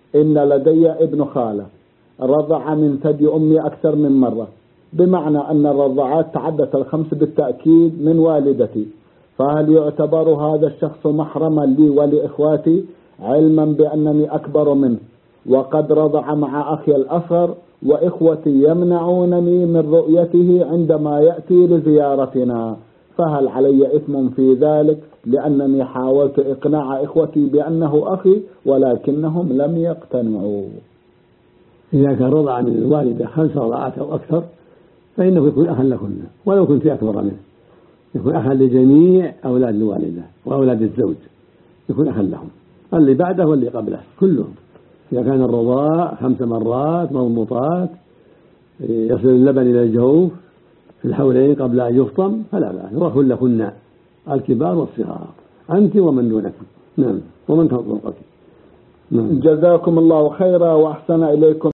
إن لدي ابن خالة رضع من ثدي أمي أكثر من مرة، بمعنى أن الرضعات تعدت ال5 بالتأكيد من والدتي، فهل يعتبر هذا الشخص محرما لي ولإخواتي علما بأنني أكبر منه وقد رضع مع أخي الأصغر وإخوتي يمنعونني من رؤيته عندما يأتي لزيارتنا، فهل علي إثم في ذلك لأنني حاولت إقناع إخوتي بأنه أخي ولكنهم لم يقتنعوا؟ إذا كان رضع من الوالدة 5 رضعات أو أكثر فإنه يكون أخا لكن ولو كنت أكبر منه، يكون أخا لجميع أولاد الوالدة وأولاد الزوج، يكون أخا لهم اللي بعده واللي قبله كلهم. إذا كان الرضاع 5 مرات مضموطات يصل اللبن إلى الجوف في الحولين قبل أن يفطم فلا بأس، هو أخ لكن الكبار والصغار، أنت ومن دونك. نعم، ومن فوقك. جزاكم الله خيرا وأحسن إليكم.